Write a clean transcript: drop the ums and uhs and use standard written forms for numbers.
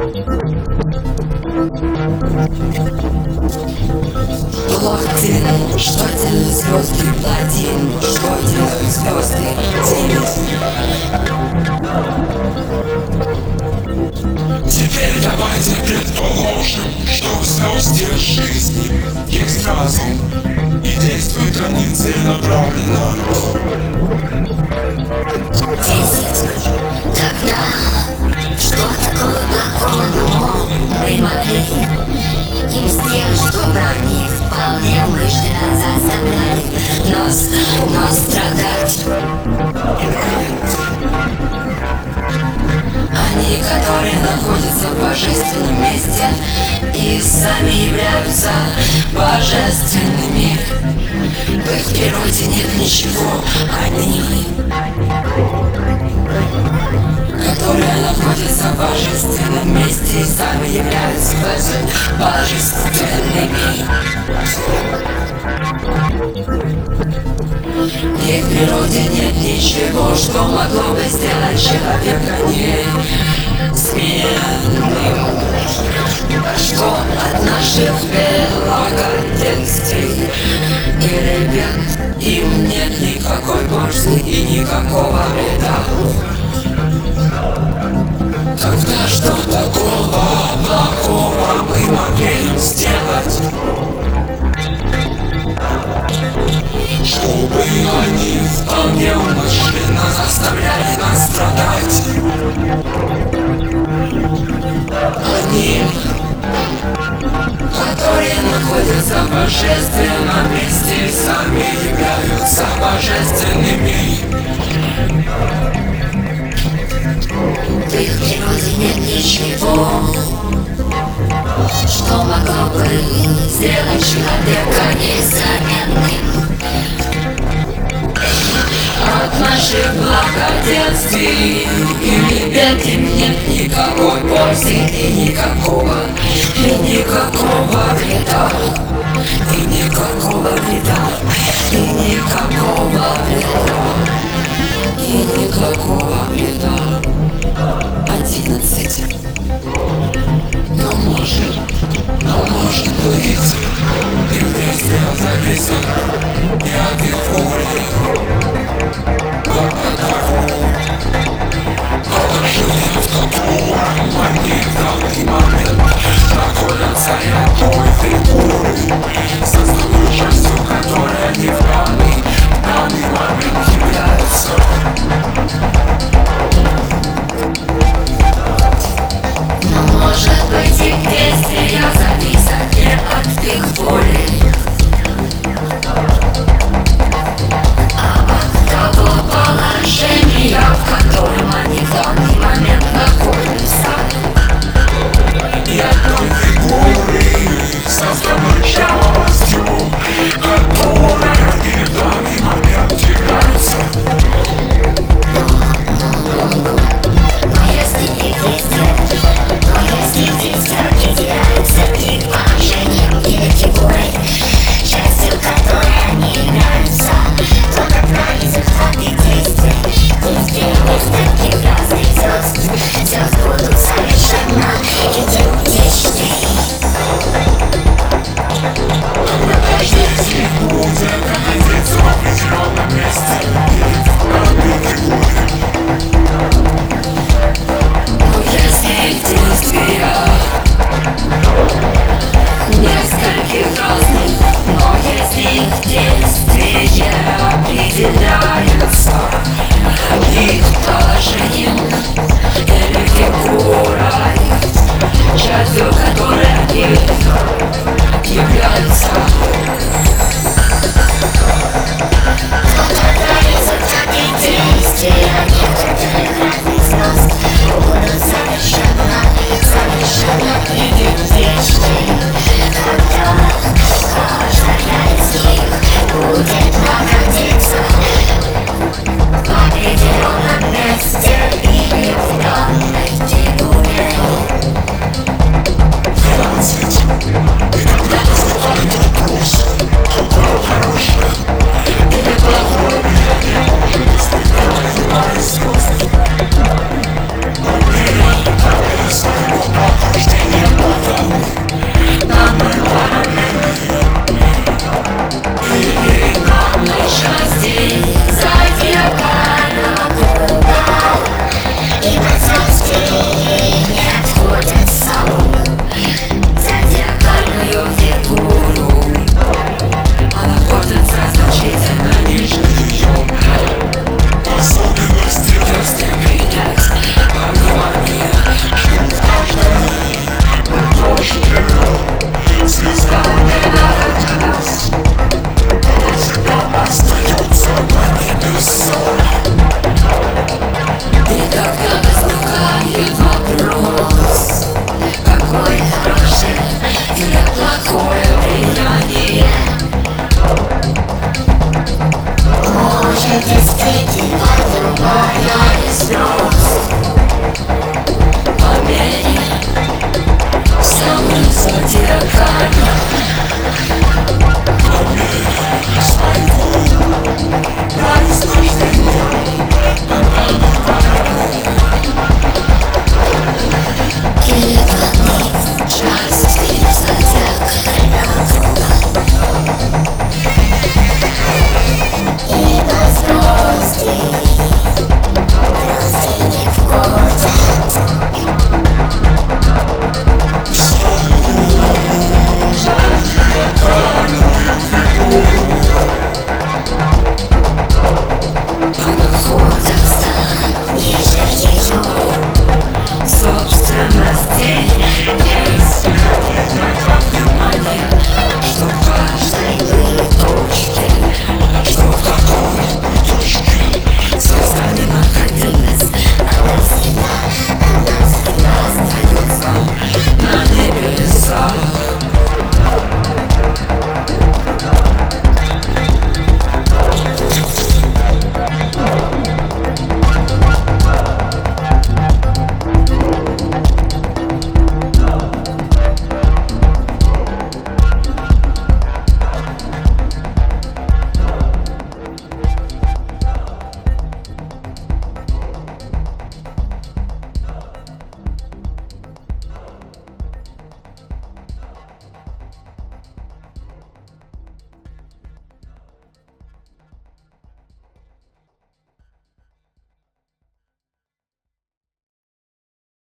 Лохтин, что делают звезды, плотин, что делают звезды, Теперь давайте предположим, что в звезде жизни есть разум, и действуют они целенаправленно. 10. Тогда что такое плохого мы могли им сделать, чтобы они вполне мышленно заставляли нас страдать. Они, которые находятся в божественном месте и сами являются божественными. В их природе нет ничего, они, которые находятся в божественном месте и сами являются божественными. В их природе нет ничего, что могло бы сделать человека несменным. Что от наших благоденствий и ребят им нет никакой пользы и никакого вреда. Тогда что такого плохого мы могли им сделать, чтобы они вполне умышленно заставляли нас страдать? Они, которые находятся в божественном месте и сами являются божественными. В их природе нет ничего, что могло бы сделать человека несовершенным. От наших благоденствий и бед им нет никакой пользы и никакого вреда. И никакого вреда. И никакого вреда. И никакого вреда. 11. Но может быть, их действия зависят не от их воли, а от того, положения, в котором они